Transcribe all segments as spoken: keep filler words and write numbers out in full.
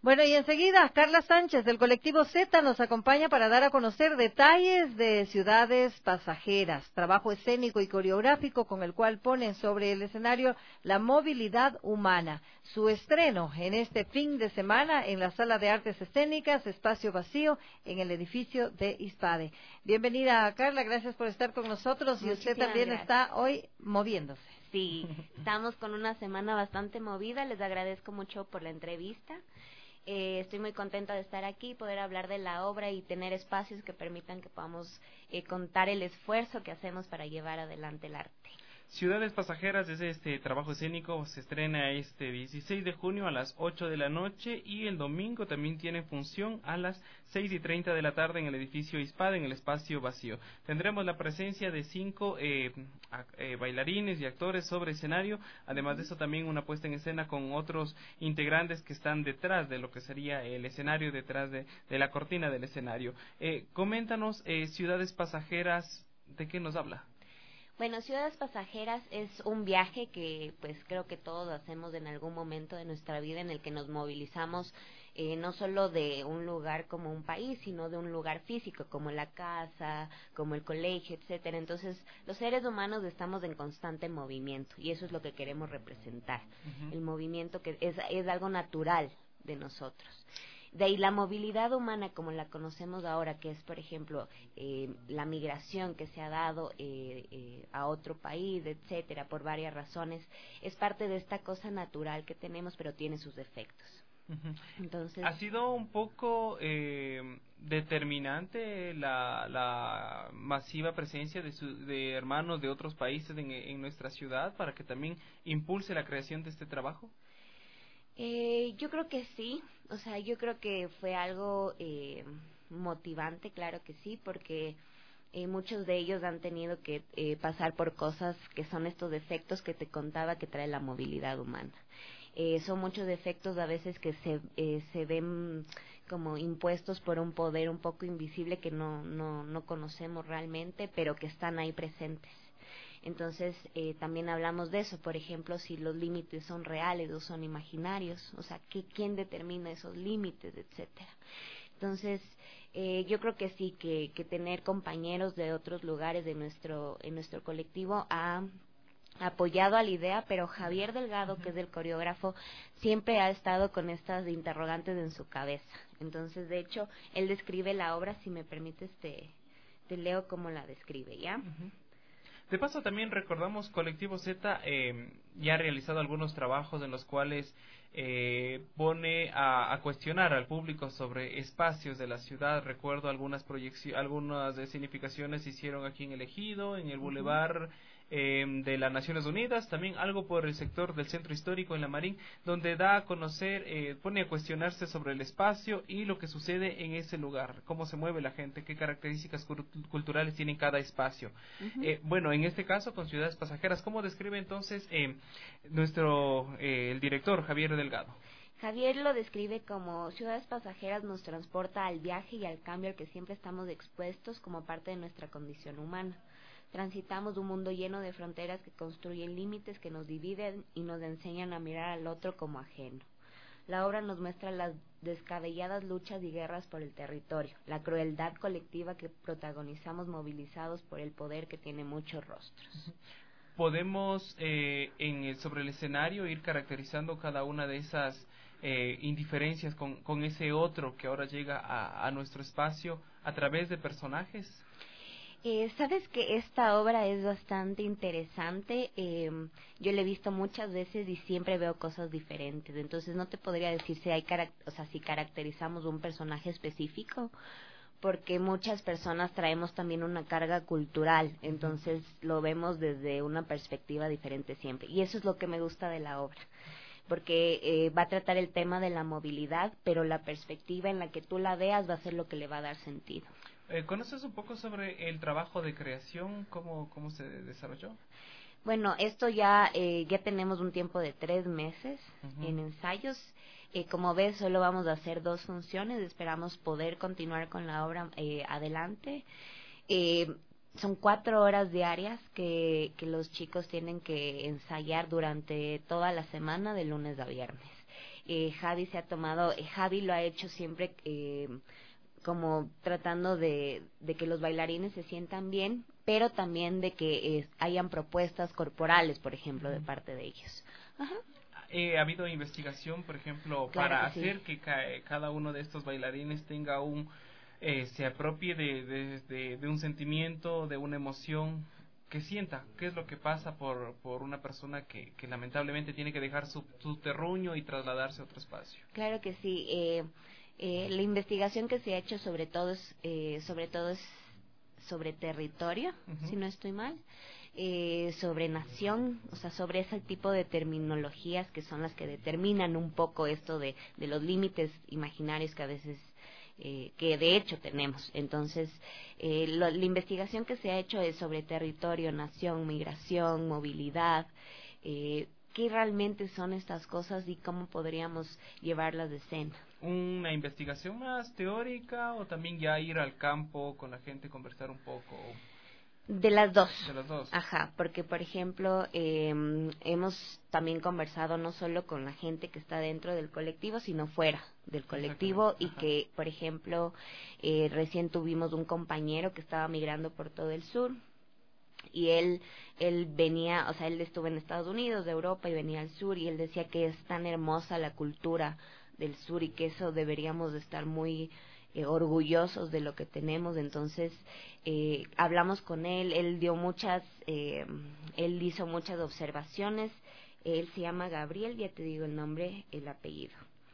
Bueno, y enseguida Carla Sánchez del colectivo Z nos acompaña para dar a conocer detalles de Ciudades Pasajeras, trabajo escénico y coreográfico con el cual ponen sobre el escenario la movilidad humana. Su estreno en este fin de semana en la Sala de Artes Escénicas, Espacio Vacío, en el edificio de ISPADE. Bienvenida, Carla, gracias por estar con nosotros. Muchísimas y usted también gracias. Está hoy moviéndose. Sí, estamos con una semana bastante movida, les agradezco mucho por la entrevista. Eh, estoy muy contenta de estar aquí, poder hablar de la obra y tener espacios que permitan que podamos eh, contar el esfuerzo que hacemos para llevar adelante el arte. Ciudades Pasajeras es este trabajo escénico, se estrena este dieciséis de junio a las ocho de la noche y el domingo también tiene función a las seis y treinta de la tarde en el edificio ISPADE, en el Espacio Vacío. Tendremos la presencia de cinco eh, a, eh, bailarines y actores sobre escenario, además de eso también una puesta en escena con otros integrantes que están detrás de lo que sería el escenario, detrás de, de la cortina del escenario. Eh, coméntanos, eh, Ciudades Pasajeras, ¿de qué nos habla? Bueno, Ciudades Pasajeras es un viaje que pues creo que todos hacemos en algún momento de nuestra vida en el que nos movilizamos eh, no solo de un lugar como un país, sino de un lugar físico como la casa, como el colegio, etcétera. Entonces, los seres humanos estamos en constante movimiento y eso es lo que queremos representar. Uh-huh. El movimiento que es, es algo natural de nosotros. De ahí la movilidad humana como la conocemos ahora, que es, por ejemplo, eh, la migración que se ha dado eh, eh, a otro país, etcétera, por varias razones, es parte de esta cosa natural que tenemos, pero tiene sus defectos. Uh-huh. Entonces, ha sido un poco eh, determinante la, la masiva presencia de, su, de hermanos de otros países en, en nuestra ciudad para que también impulse la creación de este trabajo. Eh, yo creo que sí, o sea, yo creo que fue algo eh, motivante, claro que sí, porque eh, muchos de ellos han tenido que eh, pasar por cosas que son estos defectos que te contaba que trae la movilidad humana. Eh, son muchos defectos a veces que se eh, se ven como impuestos por un poder un poco invisible que no no no conocemos realmente, pero que están ahí presentes. Entonces, eh, también hablamos de eso, por ejemplo, si los límites son reales o son imaginarios, o sea, ¿qué, quién determina esos límites, etcétera? Entonces, eh, yo creo que sí, que, que tener compañeros de otros lugares de nuestro, en nuestro colectivo ha apoyado a la idea, pero Javier Delgado, que es el coreógrafo, siempre ha estado con estas interrogantes en su cabeza. Entonces, de hecho, él describe la obra, si me permites, te, te leo cómo la describe, ¿ya? Uh-huh. De paso, también recordamos Colectivo Z eh, ya ha realizado algunos trabajos en los cuales eh, pone a, a cuestionar al público sobre espacios de la ciudad. Recuerdo algunas proyecciones, algunas significaciones se hicieron aquí en el Ejido, en el Boulevard eh, de las Naciones Unidas, también algo por el sector del Centro Histórico en La Marín, donde da a conocer, eh, pone a cuestionarse sobre el espacio y lo que sucede en ese lugar, cómo se mueve la gente, qué características culturales tiene cada espacio. Uh-huh. Eh, bueno, en este caso con Ciudades Pasajeras, ¿cómo describe entonces eh, nuestro eh, el director Javier Delgado? Javier lo describe como Ciudades Pasajeras nos transporta al viaje y al cambio al que siempre estamos expuestos como parte de nuestra condición humana. Transitamos un mundo lleno de fronteras que construyen límites que nos dividen y nos enseñan a mirar al otro como ajeno. La obra nos muestra las descabelladas luchas y guerras por el territorio, la crueldad colectiva que protagonizamos movilizados por el poder que tiene muchos rostros. Podemos eh, en el, sobre el escenario ir caracterizando cada una de esas eh, indiferencias con, con ese otro que ahora llega a, a nuestro espacio a través de personajes. Eh, Sabes que esta obra es bastante interesante, eh, yo la he visto muchas veces y siempre veo cosas diferentes, entonces no te podría decir si hay carac- o sea, si caracterizamos un personaje específico, porque muchas personas traemos también una carga cultural, entonces lo vemos desde una perspectiva diferente siempre, y eso es lo que me gusta de la obra, porque eh, va a tratar el tema de la movilidad, pero la perspectiva en la que tú la veas va a ser lo que le va a dar sentido. Eh, ¿Conoces un poco sobre el trabajo de creación? ¿Cómo, cómo se desarrolló? Bueno, esto ya eh, ya tenemos un tiempo de tres meses uh-huh. en ensayos. Eh, como ves, solo vamos a hacer dos funciones. Esperamos poder continuar con la obra eh, adelante. Eh, son cuatro horas diarias que, que los chicos tienen que ensayar durante toda la semana, de lunes a viernes. eh, Javi se ha tomado, eh, Javi lo ha hecho siempre eh, como tratando de, de que los bailarines se sientan bien, pero también de que eh, hayan propuestas corporales, por ejemplo, de parte de ellos. Ajá. Eh, ¿Ha habido investigación, por ejemplo, Claro para que hacer sí. que ca cada uno de estos bailarines tenga un, eh, se apropie de, de, de, de un sentimiento, de una emoción, que sienta qué es lo que pasa por, por una persona que, que lamentablemente tiene que dejar su, su terruño y trasladarse a otro espacio? Claro que sí. Eh, eh, la investigación que se ha hecho sobre todo es, eh, sobre todo es sobre territorio, Uh-huh. si no estoy mal, eh, sobre nación, o sea, sobre ese tipo de terminologías que son las que determinan un poco esto de, de los límites imaginarios que a veces, eh, que de hecho tenemos. Entonces, eh, lo, la investigación que se ha hecho es sobre territorio, nación, migración, movilidad, eh, qué realmente son estas cosas y cómo podríamos llevarlas de escena. ¿Una investigación más teórica o también ya ir al campo con la gente, conversar un poco? De las dos. De las dos. Ajá, porque por ejemplo, eh, hemos también conversado no solo con la gente que está dentro del colectivo, sino fuera del colectivo y Ajá. que, por ejemplo, eh, recién tuvimos un compañero que estaba migrando por todo el sur y él él venía, o sea, él estuvo en Estados Unidos, de Europa y venía al sur y él decía que es tan hermosa la cultura del sur y que eso deberíamos de estar muy eh, orgullosos de lo que tenemos. Entonces eh, hablamos con él, él dio muchas, eh, él hizo muchas observaciones. Él se llama Gabriel, ya te digo el nombre, el apellido.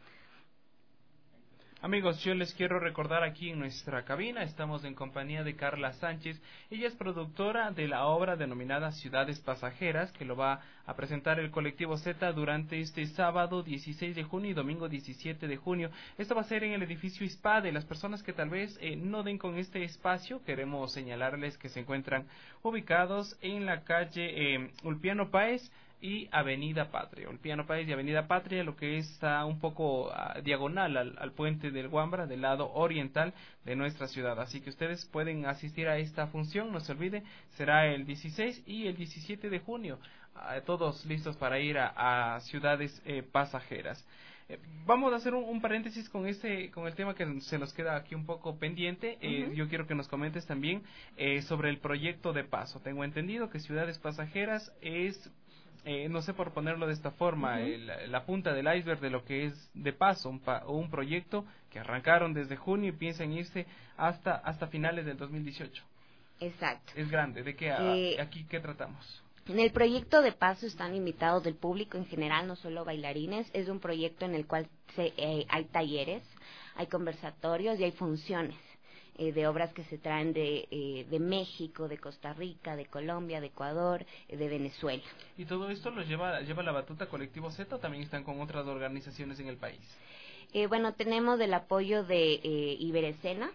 Amigos, yo les quiero recordar aquí en nuestra cabina, estamos en compañía de Carla Sánchez. Ella es productora de la obra denominada Ciudades Pasajeras, que lo va a presentar el Colectivo Z durante este sábado dieciséis de junio y domingo diecisiete de junio. Esto va a ser en el edificio ISPADE. Las personas que tal vez eh, no den con este espacio, queremos señalarles que se encuentran ubicados en la calle eh, Ulpiano Páez y Avenida Patria, Ulpiano Páez y Avenida Patria, lo que está un poco uh, diagonal al, al puente del Guambra, del lado oriental de nuestra ciudad. Así que ustedes pueden asistir a esta función, no se olvide, será el dieciséis y el diecisiete de junio, uh, todos listos para ir a, a ciudades eh, pasajeras. Eh, vamos a hacer un, un paréntesis con este, con el tema que se nos queda aquí un poco pendiente. Eh, Uh-huh. Yo quiero que nos comentes también eh, sobre el proyecto de paso. Tengo entendido que Ciudades Pasajeras es Eh, no sé por ponerlo de esta forma, Uh-huh. el, la punta del iceberg de lo que es de paso, un, pa, un proyecto que arrancaron desde junio y piensan irse hasta hasta finales del dos mil dieciocho. Exacto. Es grande, ¿de qué a, Eh, aquí qué tratamos? En el proyecto de paso están invitados del público en general, no solo bailarines. Es un proyecto en el cual se, eh, hay talleres, hay conversatorios y hay funciones eh, de obras que se traen de, eh, de México, de Costa Rica, de Colombia, de Ecuador, eh, de Venezuela. ¿Y todo esto lo lleva, lleva la batuta Colectivo Z o también están con otras organizaciones en el país? Eh, bueno, tenemos el apoyo de eh, Iberescena.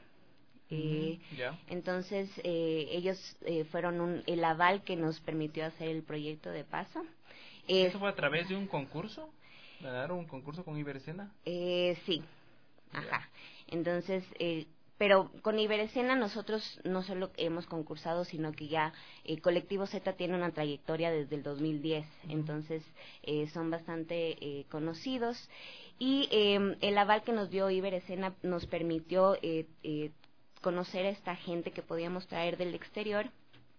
Eh, uh-huh. yeah. Entonces eh, ellos eh, fueron un, el aval que nos permitió hacer el proyecto de paso. Eh, ¿Eso fue a través de un concurso? ¿Ganaron un concurso con Iberescena? Eh, sí, yeah. ajá. Entonces, eh, pero con Iberescena nosotros no solo hemos concursado, sino que ya eh, Colectivo Z tiene una trayectoria desde el dos mil diez, uh-huh. Entonces eh, son bastante eh, conocidos y eh, el aval que nos dio Iberescena nos permitió eh, eh, conocer a esta gente que podíamos traer del exterior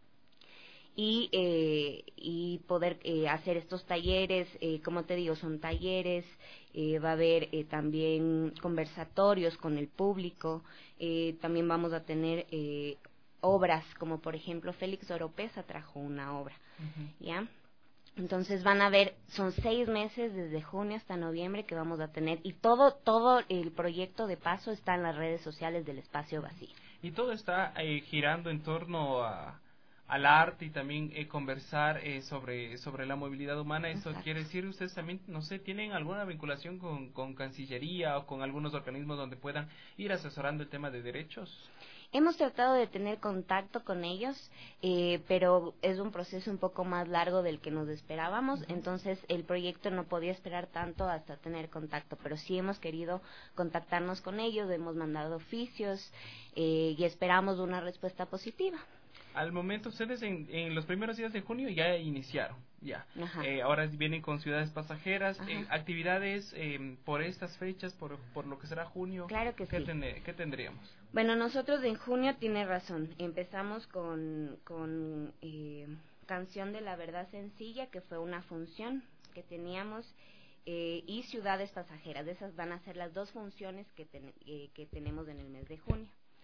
y eh, y poder eh, hacer estos talleres. Eh, como te digo, son talleres, eh, va a haber eh, también conversatorios con el público, eh, también vamos a tener eh, obras, como por ejemplo Félix Oropesa trajo una obra, uh-huh. ¿Ya? Entonces van a ver, son seis meses desde junio hasta noviembre que vamos a tener, y todo todo el proyecto de paso está en las redes sociales del Espacio Vacío. Y todo está eh, girando en torno a al arte y también eh, conversar eh, sobre sobre la movilidad humana. Eso Exacto. Quiere decir, ustedes también, no sé, ¿tienen alguna vinculación con, con Cancillería o con algunos organismos donde puedan ir asesorando el tema de derechos? Hemos tratado de tener contacto con ellos, eh, pero es un proceso un poco más largo del que nos esperábamos, uh-huh. Entonces el proyecto no podía esperar tanto hasta tener contacto, pero sí hemos querido contactarnos con ellos, hemos mandado oficios eh, y esperamos una respuesta positiva. Al momento ustedes en, en los primeros días de junio ya iniciaron, ya. Eh, ahora vienen con ciudades pasajeras, eh, actividades eh, por estas fechas, por, por lo que será junio. Claro que ¿qué sí. ten, ¿Qué tendríamos? Bueno, nosotros en junio, tiene razón, empezamos con, con eh, Canción de la Verdad Sencilla, que fue una función que teníamos, eh, y Ciudades Pasajeras. Esas van a ser las dos funciones que, ten, eh, que tenemos en el mes de junio.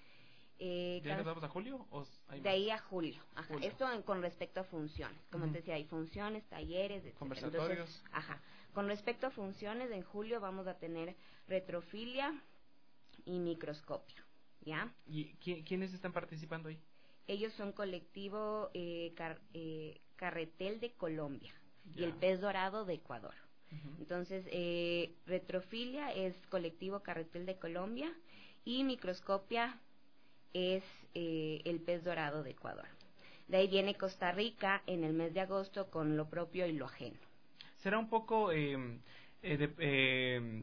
Eh, ¿De ahí nos vamos a julio? O hay de ahí a julio. Ajá. julio. Esto en, con respecto a funciones. Como uh-huh. te decía, hay funciones, talleres, etcétera. Conversatorios. Entonces, ajá. Con respecto a funciones, en julio vamos a tener retrofilia y microscopio. ¿Ya? ¿Y qui- quiénes están participando ahí? Ellos son colectivo eh, car, eh, Carretel de Colombia Ya. y el Pez Dorado de Ecuador. Uh-huh. Entonces, eh, retrofilia es colectivo Carretel de Colombia y microscopia es eh, el Pez Dorado de Ecuador. De ahí viene Costa Rica en el mes de agosto con lo propio y lo ajeno. Será un poco... Eh, eh, de, eh,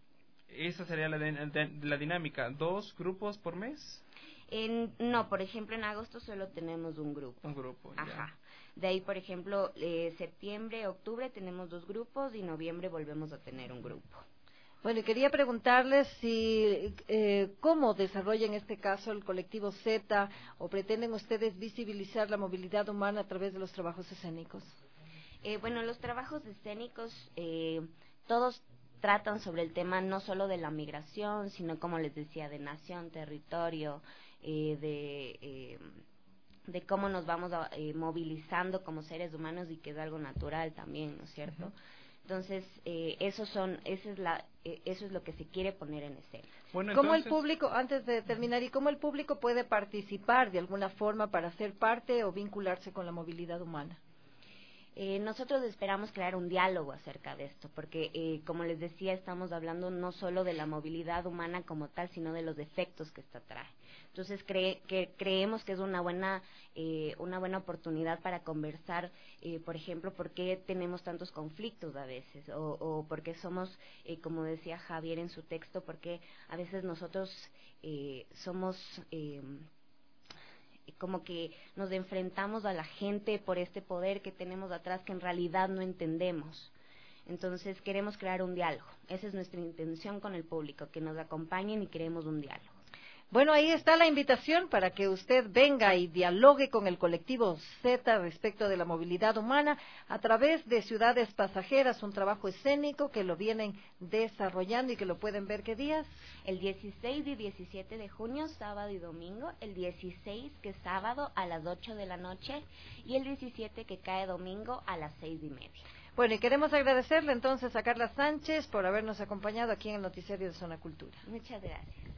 esa sería la, de, la dinámica, ¿dos grupos por mes? En, no, por ejemplo, en agosto solo tenemos un grupo. Un grupo, ya. Ajá. De ahí, por ejemplo, eh, septiembre, octubre tenemos dos grupos y noviembre volvemos a tener un grupo. Bueno, y quería preguntarles si, eh, cómo desarrolla en este caso el colectivo Z o pretenden ustedes visibilizar la movilidad humana a través de los trabajos escénicos. Eh, bueno, los trabajos escénicos, eh, todos tratan sobre el tema no solo de la migración, sino, como les decía, de nación, territorio, eh, de, eh, de cómo nos vamos a, eh, movilizando como seres humanos y que es algo natural también, ¿no es cierto? Uh-huh. Entonces, eh, esos son, esa es la, eh, eso es lo que se quiere poner en escena. Bueno, ¿cómo entonces... el público, antes de terminar, y cómo el público puede participar de alguna forma para ser parte o vincularse con la movilidad humana? Eh, nosotros esperamos crear un diálogo acerca de esto, porque, eh, como les decía, estamos hablando no solo de la movilidad humana como tal, sino de los defectos que esta trae. Entonces, cree, que creemos que es una buena eh, una buena oportunidad para conversar, eh, por ejemplo, por qué tenemos tantos conflictos a veces, o, o por qué somos, eh, como decía Javier en su texto, por qué a veces nosotros eh, somos... Eh, como que nos enfrentamos a la gente por este poder que tenemos atrás que en realidad no entendemos. Entonces queremos crear un diálogo. Esa es nuestra intención con el público, que nos acompañen y creemos un diálogo. Bueno, ahí está la invitación para que usted venga y dialogue con el colectivo Z respecto de la movilidad humana a través de Ciudades Pasajeras, un trabajo escénico que lo vienen desarrollando y que lo pueden ver, ¿qué días? El dieciséis y diecisiete de junio, sábado y domingo. El dieciséis, que es sábado, a las ocho de la noche, y el diecisiete, que cae domingo, a las seis y media. Bueno, y queremos agradecerle entonces a Carla Sánchez por habernos acompañado aquí en el noticiario de Zona Cultura. Muchas gracias.